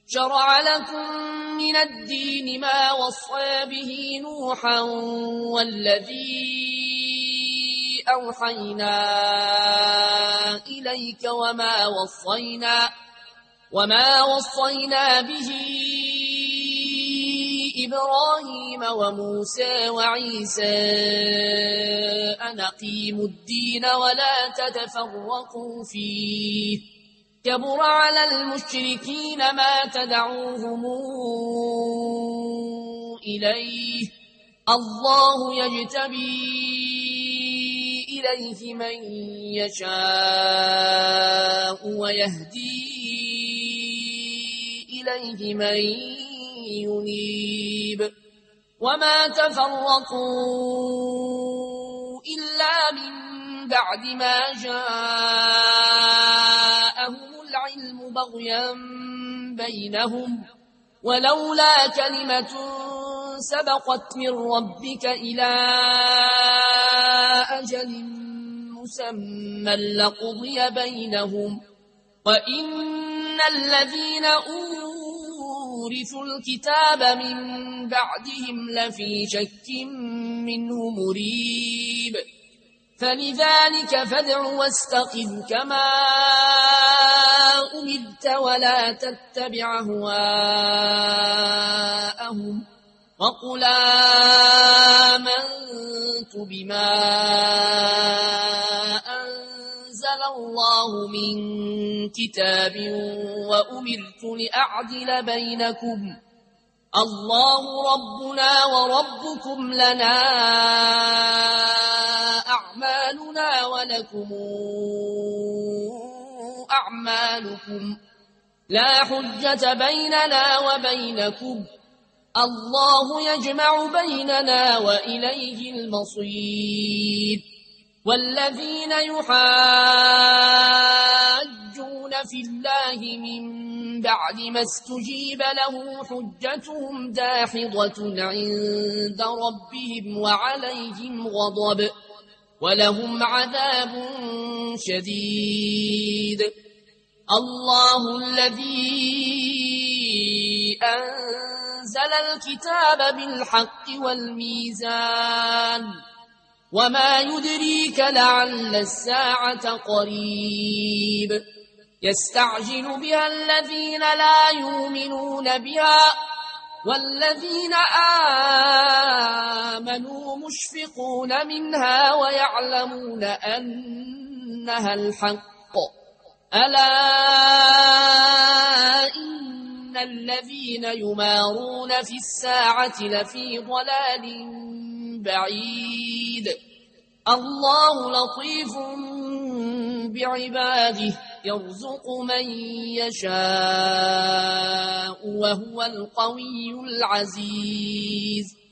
شرع لكم من الدين ما وصى به نوحا والذي أوحينا إليك وما وصينا به إبراهيم وموسى وعيسى أن أقيموا الدين ولا تتفرقوا فيه كبر على المشركين ما تدعوهم إليه الله يجتبي إليه من يشاء ويهدي إليه من ينيب وما تفرقوا إلا من بعد ما جاءهم العلم بغيا بينهم ولولا كلمة سبقت من ربك إلى أجل مسمى لقضي بينهم وإن الذين أورثوا الكتاب من بعدهم لفي شك منه مريب فلذلك فادع واستقم كما أمرت ولا تتبع أهواءهم وقل آمنت بما أنزل الله من كتاب وأمرت لأعدل بينكم الله ربنا وربكم لنا أعمالنا ولكم أعمالكم لا حجة بيننا وبينكم الله يجمع بيننا وإليه المصير والذين يحاجون في الله من بعد ما استجيب له حجتهم داحضة عند ربهم وعليهم غضب ولهم عذاب شديد الله الذي أنزل الكتاب بالحق والميزان وما يدريك لعل الساعة قريب يستعجل بها الذين لا يؤمنون بها والذين آمنوا مشفقون منها ويعلمون أنها الحق ألا إن الذين يمارون في الساعة لفي ضلال بعيد الله لطيف بعباده يرزق من يشاء وهو القوي العزيز